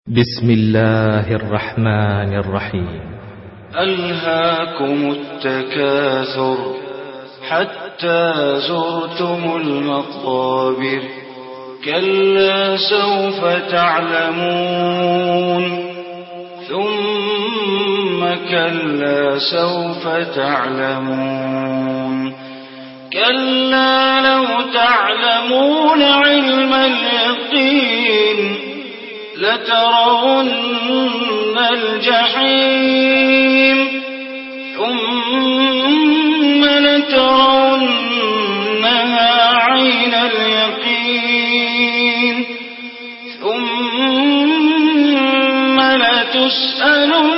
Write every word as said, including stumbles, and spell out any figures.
بسم الله الرحمن الرحيم. ألهاكم التكاثر حتى زرتم المقابر كلا سوف تعلمون ثم كلا سوف تعلمون كلا لو تعلمون علم اليقين لترون الجحيم ثم لترونها عين اليقين ثم لتسألن